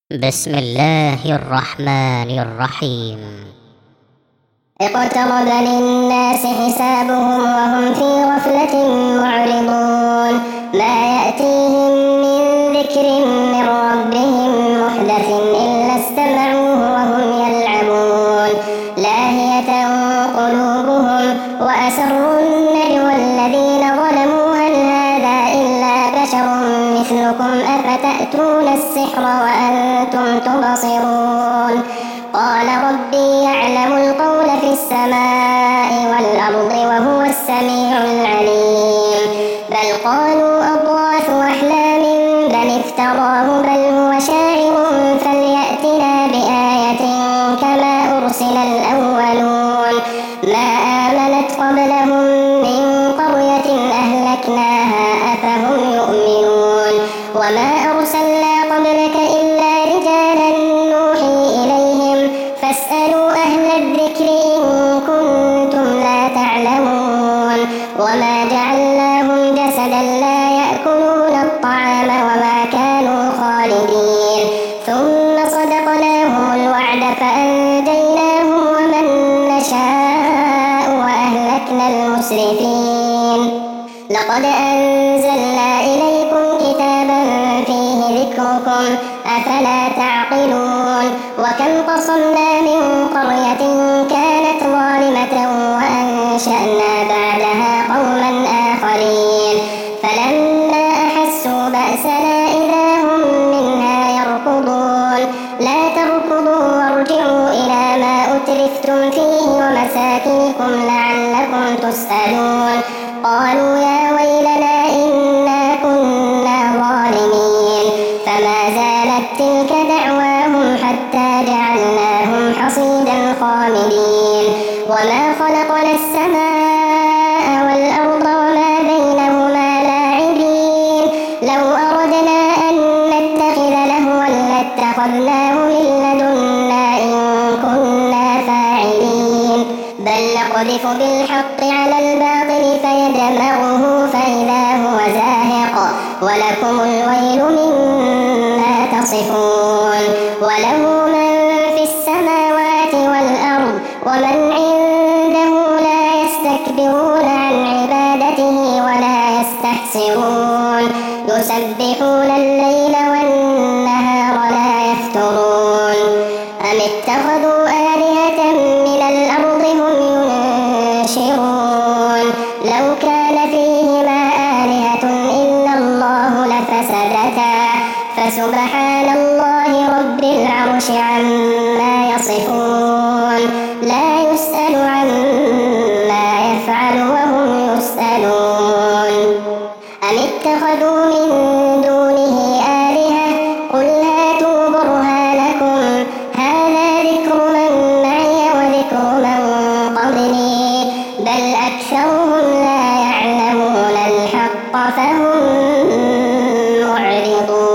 بسم الله الرحمن الرحيم. اقترب للناس حسابهم وهم في غفلة معرضون ما يأتيهم من ذكر من ربهم محدث إلا استمعوه وهم يلعبون لاهية قلوبهم وأسروا النجوى الذين ظلموا هل هذا إلا بشر مثلكم أفتأتون السحر وأنتم تبصرون قال ربي يعلم القول في السماء والأرض وهو السميع العليم بل قالوا أضغاث أحلام بل افتراه بل هو شاعر فليأتنا بآية كما أرسل الأولون ما آمنت قبلهم من قرية أهلكناها أفهم يؤمنون وما أرسلنا قبلك إلا رجالا نوحي إليهم فاسألوا أهل الذكر إن كنتم لا تعلمون وما جعلناهم جسدا لا يأكلون الطعام وما كانوا خالدين ثم صدقناهم الوعد فأنجيناهم ومن نشاء وأهلكنا المسرفين لقد أنزلنا إليكم كتابا فيه ذكركم أفلا تعقلون وكم قصمنا من قرية كانت ظالمة وأنشأنا بعدها قوما آخرين فلما أحسوا بأسنا إذا هم منها يركضون لا تركضوا وارجعوا إلى ما أترفتم فيه ومساكنكم لعلكم تسألون قالوا يا ويلنا إنا كنا ظالمين فما زالت تلك دعواهم حتى جعلناهم حصيدا خامدين وما خلقنا السماء والأرض وما بينهما لاعبين لو أردنا أن نتخذ لهوا لاتخذناه من لدنا إن كنا فاعلين بل نقذف بالحق على الباطل فيدمغه فإذا هو زاهق ولكم الويل مما تصفون وله من في السماوات والأرض ومن عنده لا يستكبرون عن عبادته ولا يستحسرون يسبحون الليل والنهار لا يفترون أم اتخذوا آلهة من الأرض هم ينشرون لو كان فيهما آلهة إلا الله لفسدتا فسبحان الله رب العرش عما يصفون لا يسأل عما يفعل وهم يسألون أم اتخذوا من دونه آلهة قل هاتوا برهانكم هذا ذكر من معي وذكر من قبلي بل أكثرهم لا يعلمون الحق فهم معرضون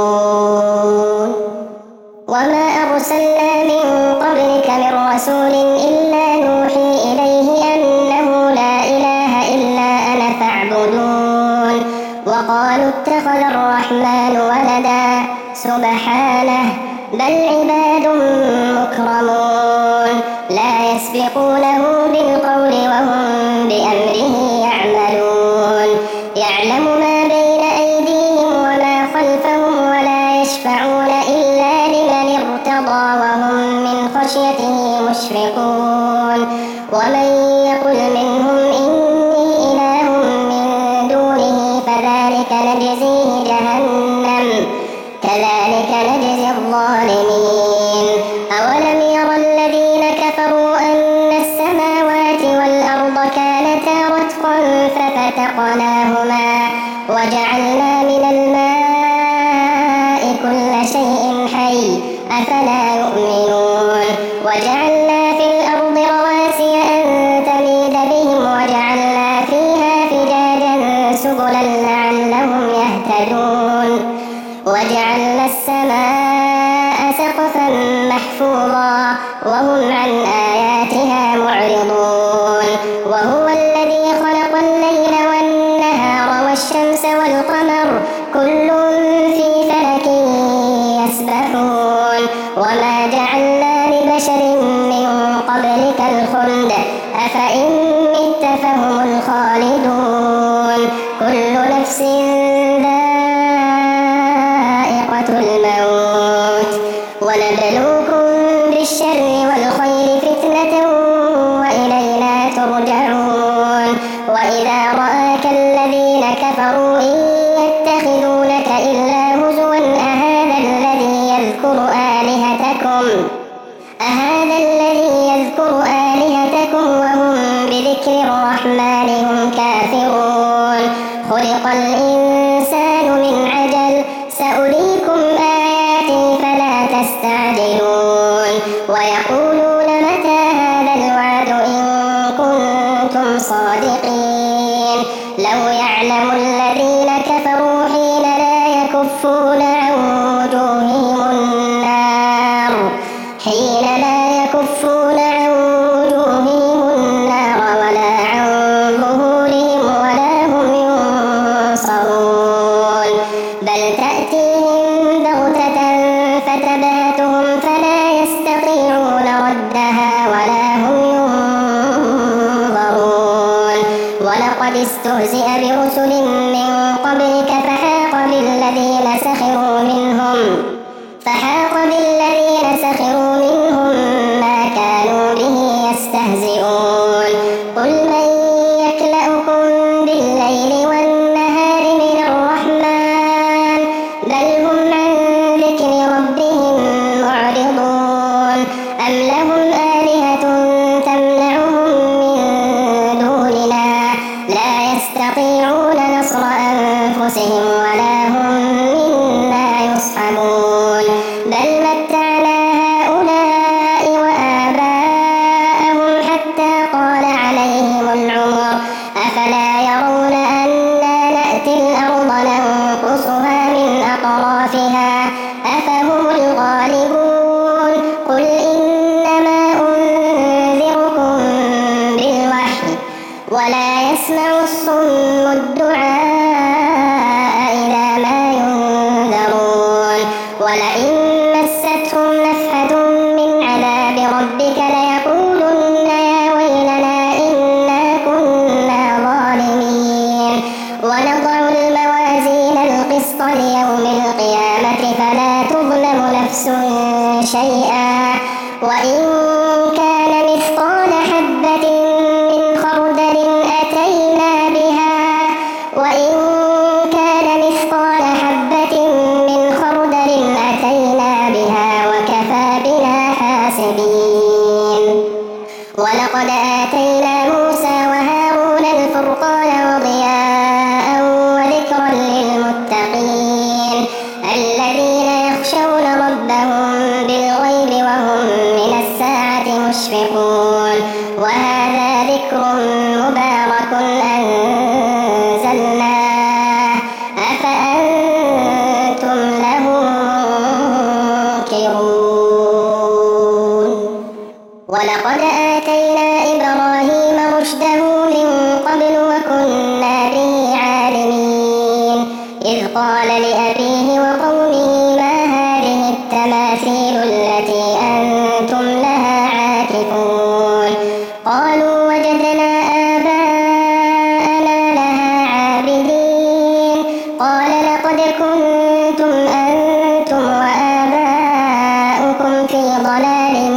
وما أرسلنا من قبلك من رسول إلا نوحي إليه أنه لا إله إلا أنا فاعبدون وقالوا اتخذ الرحمن ولدا سبحانه بل عباد مكرمون لا يسبقونه بالقول وهم بأمره يعملون يعلم ما بين أيديهم وما خلفهم ولا يشفعون إلا لمن ارتضى وهم من خشيته مشفقون ومن يقل منهم إني إله من دونه فذلك نجزيه جهنم كذلك نجزي الظالمين أولم يرى الذين كفروا أن السماوات والأرض كانتا رتقا ففتقناهما وجعلنا من الماء كل شيء حي أفلا يؤمنون وجعلنا في الأرض رواسي أن تميد بهم وجعلنا فيها فجاجا سبلا لعلهم يهتدون وجعلنا السماء سقفا محفوظا وهم عن آياتها معرضون وهو الذي خلق الليل والنهار والشمس والقمر كل في فلك يسبحون يسبحون وما جعلنا لبشر من قبلك الخلد أفإن مت فهم الخالدون كل نفس ذائقة الموت ونبلوكم بالشر والخير فتنة وإلينا ترجعون وإذا رآك الذين كفروا إن يتخذونك إلا هزوا أهذا الذي يذكر آلهتكم وهم بذكر الرحمن هم كافرون خلق الإنسان من عجل سأريكم آياتي فلا تستعجلون ويقولون متى هذا الوعد إن كنتم صادقين لو يعلم الذين كفروا حين لا يكفون عن وجوههم النار ولا عن ظهورهم ولا هم ينصرون بل تأتيهم بغتة فتبهتهم فلا يستطيعون ردها ولا هم ينظرون ولقد استهزئ برسل من قبلك فحاق بالذين سخروا منهم ما كانوا به يستهزئون قل من يكلأكم بالليل والنهار من الرحمن بل هم عن ذكر ربهم معرضون أم لهم آلهة تمنعهم من دوننا لا يستطيعون نصر أنفسهم ولا هم منا يصحبون بل متعنا هؤلاء وآباءهم حتى طال عليهم العمر أفلا يرون أنا نأتي الأرض ننقصها من أطرافها أفهم الغالبون قل إنما أنذركم بالوحي ولا يسمع الصم الدعاء إذا ما ينذرون ولئن مستهم نفحة من عذاب ربك ليقولن يا ويلنا إنا كنا ظالمين ونضع الموازين القسط ليوم القيامة فلا تظلم نفس شيئا وإن كان مثقال حبة من خردل أتينا بها وكفى بنا حاسبين ولقد آتينا موسى وهارون الفرقان وضياء وذكرا للمتقين الذين يخشون ربهم بالغيب وهم من الساعة مشفقون وهذا ذكر مبارك أنزلناه أفأنتم له منكرون ولقد آتينا إبراهيم رشده من قبل وكنا به عالمين إذ قال لأبيه وقومه ما هذه التماثيل التي أنتم لها عاكفون قالوا وجدنا آباءنا لها عابدين قال لقد كنتم أنتم وآباؤكم في ضلال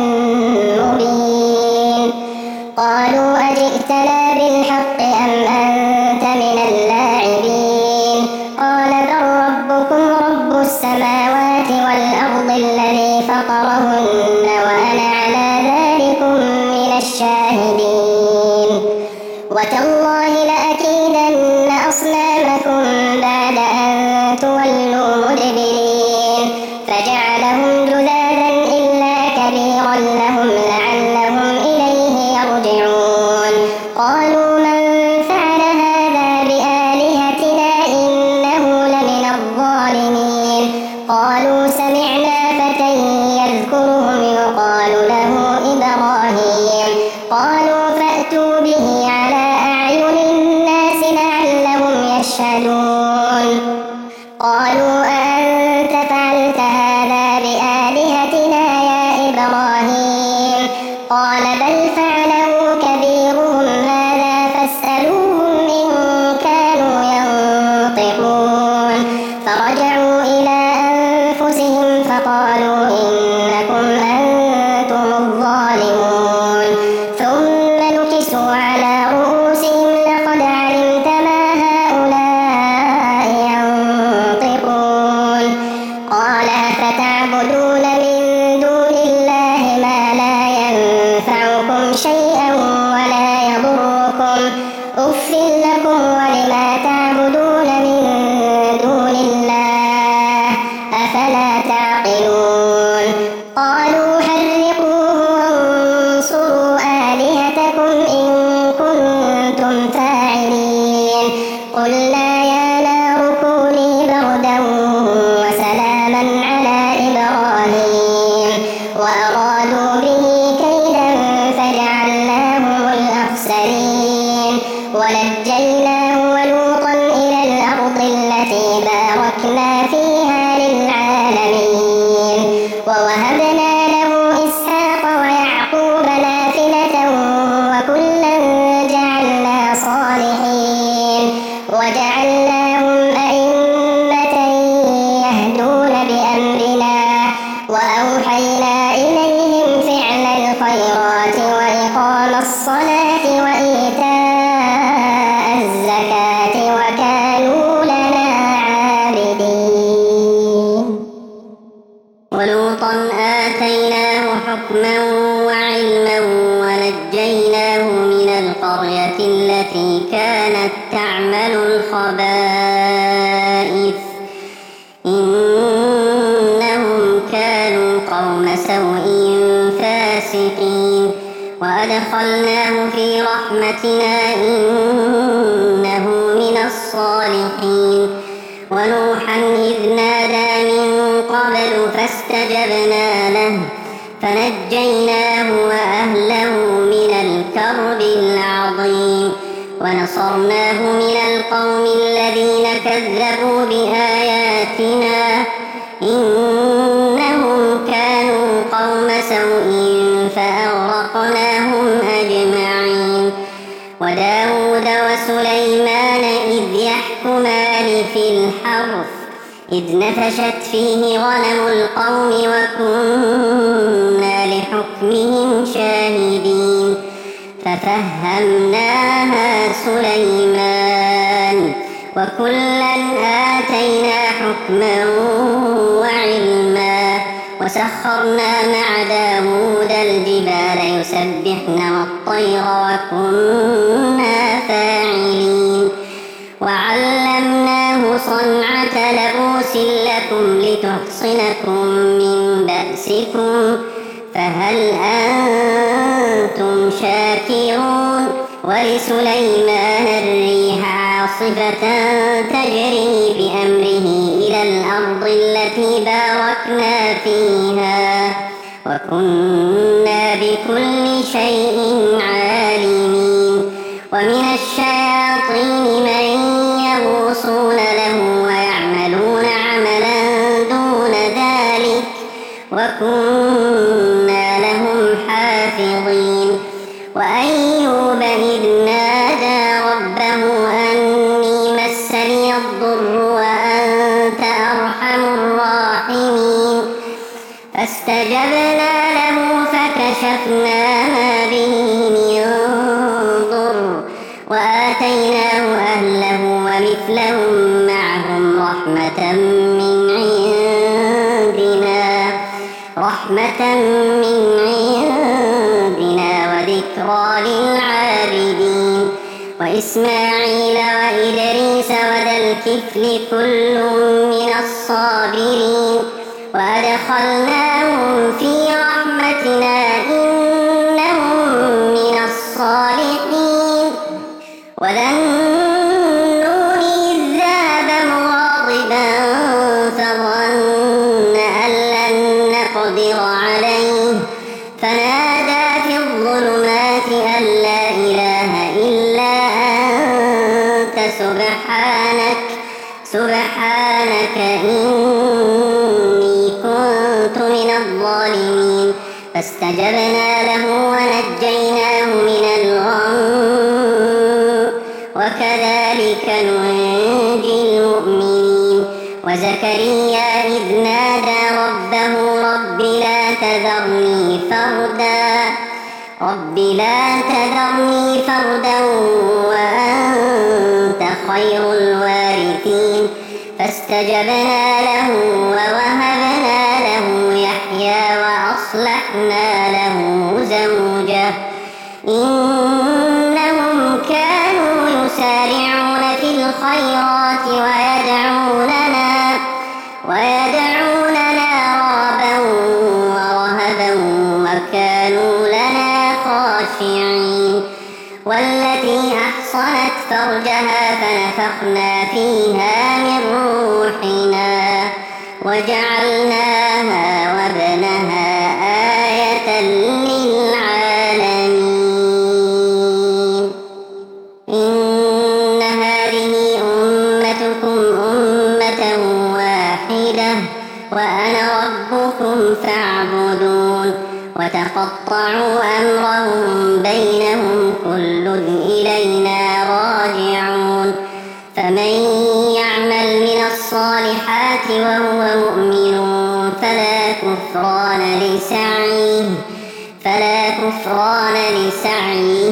مبين قالوا أجئتنا بالحق أم أنت من اللاعبين قال بل ربكم رب السماوات والأرض الذي فطرهن وأنا على ذلكم من الشاهدين وتالله لأكيدن أصنامكم بعد أن تولوا مدبرين فجعلهم جذاذا إلا كبيرا لهم لعلهم إليه يرجعون قالوا من فعل هذا بآلهتنا إنه لمن الظالمين قالوا سمعنا فتى يذكرهم يقال له إبراهيم قالوا فأتوا به على أعين الناس لعلهم يشهدون قالوا أأنت فعلت هذا بآلهتنا قال بل فعله كبيرهم هذا فاسألوهم إن كانوا ينطقون فرجعوا إلى أنفسهم فقالوا إنكم أنتم الظالمون ثم نكسوا على رؤوسهم لقد علمت ما هؤلاء ينطقون قال أفتعبدون من دون الله ما لا ينفعكم شيئا ولا يضركم أف لكم ولما تعبدون من دون الله أفلا تعقلون قالوا حرقوه وانصروا آلهتكم إن كنتم فاعلين قلنا يا نار كوني بردا وسلاما على إبراهيم وأرادوا به كيدا فجعلناهم الأخسرين ونجيناه ولوطا إلى الأرض التي باركنا فيها للعالمين ووهبنا له إسحاق ويعقوب نافلة وكلا جعلنا صالحين وجعلناهم أئمة يهدون بأمرنا وأوحينا إليهم فعل الخيرات وإقام الصلاة وإيتاء الزكاة وكانوا لنا عابدين ولوطا آتيناه حكما وعلما ونجيناه من القرية التي كانت تعمل الخبائث إنهم كانوا قوم سوء فاسقين وأدخلناه في رحمتنا إنه من الصالحين ونوحا إذ نادى من قبل فاستجبنا له فنجيناه وأهله من الكرب العظيم ونصرناه من القوم الذين كذبوا بآياتنا إنهم كانوا قوم سوء فأغرقناهم أجمعين وداود وسليمان إذ يحكمان في الحرث إذ نفشت فيه غنم القوم وكنا لحكمهم شاهدين ففهمناها سليمان وكلا آتينا حكما وعلما وسخرنا مع داود الجبال يسبحن والطير وكنا فاعلين وعلمناه صنعة لبوس لكم لتحصنكم من بأسكم فهل أنتم شاكرون ولسليمان الريح عاصفة تجري بأمره إلى الأرض التي باركنا فيها وكنا بكل شيء عالمين ومن الشياطين من يغوصون له ويعملون عملا دون ذلك وكنا لهم حافظين وأيوب إذ نادى ربه أني مسني الضر وأنت أرحم الراحمين فاستجبنا له فكشفنا ما به من ضر وآتيناه أهله ومثلهم معهم رحمة من عندنا وذكرى للعابدين وإسماعيل وإدريس وذا الكفل كل من الصابرين وأدخلناهم في رحمتنا إنهم من الصالحين وذا النون إذ ذهب مغاضبا فظن أن لن نقدر عليه فنادى في الظلمات أن لا إله إلا أنت سبحانك إني كنت من الظالمين فاستجبنا له ونجيناه من الغم وكذلك ننجي المؤمنين. وزكريا إذ نادى ربه رب لا تذرني فردا وأنت خير الوارثين. فاستجبنا له ووهبنا له يحيى وأصلحنا له زوجه إنهم كانوا يسارعون في الخيرات ويدعوننا رغبا ورهبا وكانوا لنا خاشعين. والتي أحصنت فرجها فنفخنا فيها من روحنا وجعلناها وابنها آية للعالمين. إن هذه أمتكم أمة واحدة وأنا ربكم فاعبدون. وتقطعوا أمرهم بينهم كل إلينا راجعون. فمن يعمل من الصالحات وهو مؤمن فلا كفران لسعيه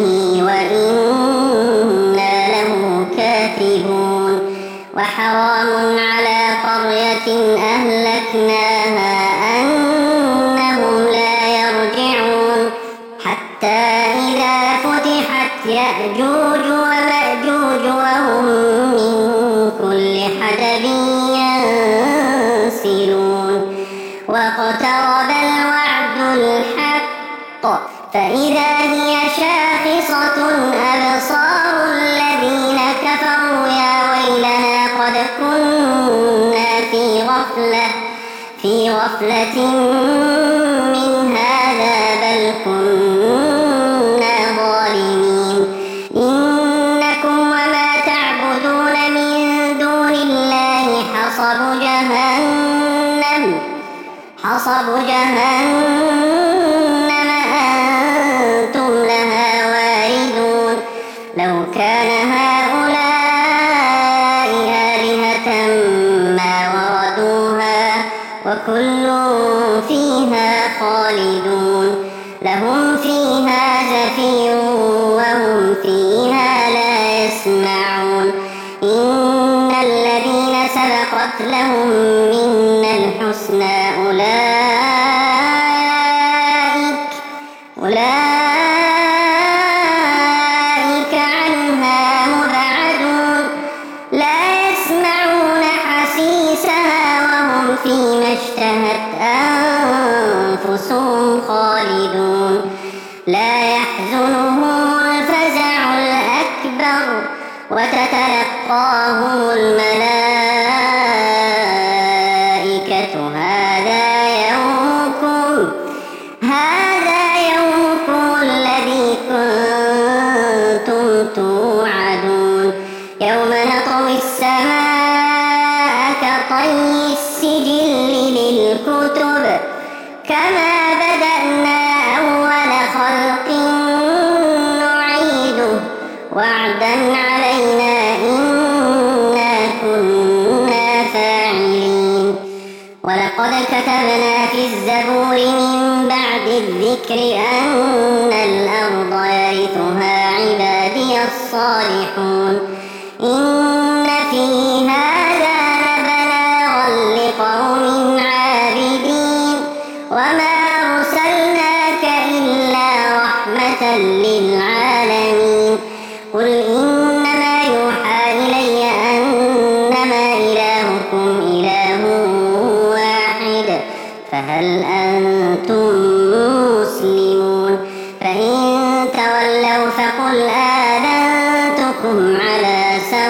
وإنا له كاتبون. وحرام على قرية أهلكناها أنهم لا يرجعون حتى إذا فتحت يأجوج ومأجوج وهم من كل حدب ينسلون. واقترب الوعد الحق فإذا هي شاخصة أبصار الذين كفروا يا ويلنا قد كنا في غفلة من هذا بل كنا ظالمين. إنكم وما تعبدون من دون الله حصب جهنم أنتم لها واردون. لو كان هؤلاء آلهة ما وردوها وكل فيها خالدون. لهم فيها زفير وهم فيها لا يسمعون. إن الذين سبقت لهم منا الحسنى أولئك عنها مبعدون. لا يسمعون حسيسها وهم فيما اشتهت أنفسهم خالدون. لا يحزنهم الفزع الأكبر وتتلقاهم الملائكة هذا يومكم الذي كنتم توعدون. يوم نطوي السماء كطي السجل للكتب كما بدأنا أول خلق نعيده وعدا علينا إنا كنا فاعلين. ولقد كتبنا في الزبور من بعد الذكر أن الأرض يرثها عبادي الصالحون. إن في هذا لبلاغا لقوم عابدين. وما أرسلناك إلا رحمة للعالمين. قل إنما يوحى إلي أنما إلهكم إله واحد فهل أنتم مسلمون؟ فإن تولوا فقل آذنتكم على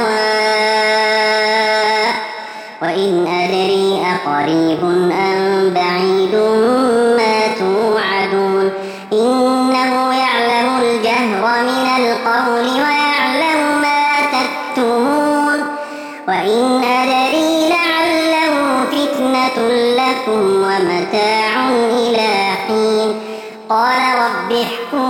سواء وإن أدري أقريب أم بعيد ما توعدون. إنه يعلم الجهر من القول ويعلم ما تكتمون. وإن أدري لعله فتنة لكم ومتاع إلى حين. قال رب احكم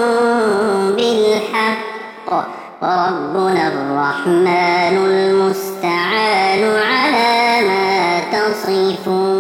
بالحق وربنا الرحمن المستعان على ما تصفون.